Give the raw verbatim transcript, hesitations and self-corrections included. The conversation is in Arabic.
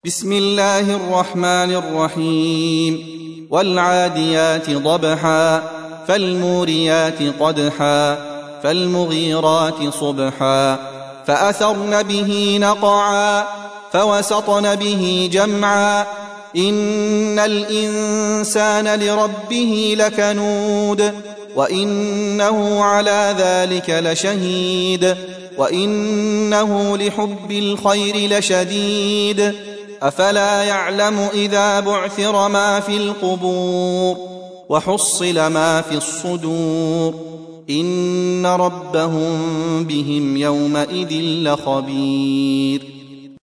بسم الله الرحمن الرحيم والعاديات ضبحا فالموريات قدحا فالمغيرات صبحا فأثرن به نقعا فوسطن به جمعا إن الإنسان لربه لكنود وإنه على ذلك لشهيد وإنه لحب الخير لشديد أفلا يعلم إذا بعثر ما في القبور وحصل ما في الصدور إن ربهم بهم يومئذ لخبير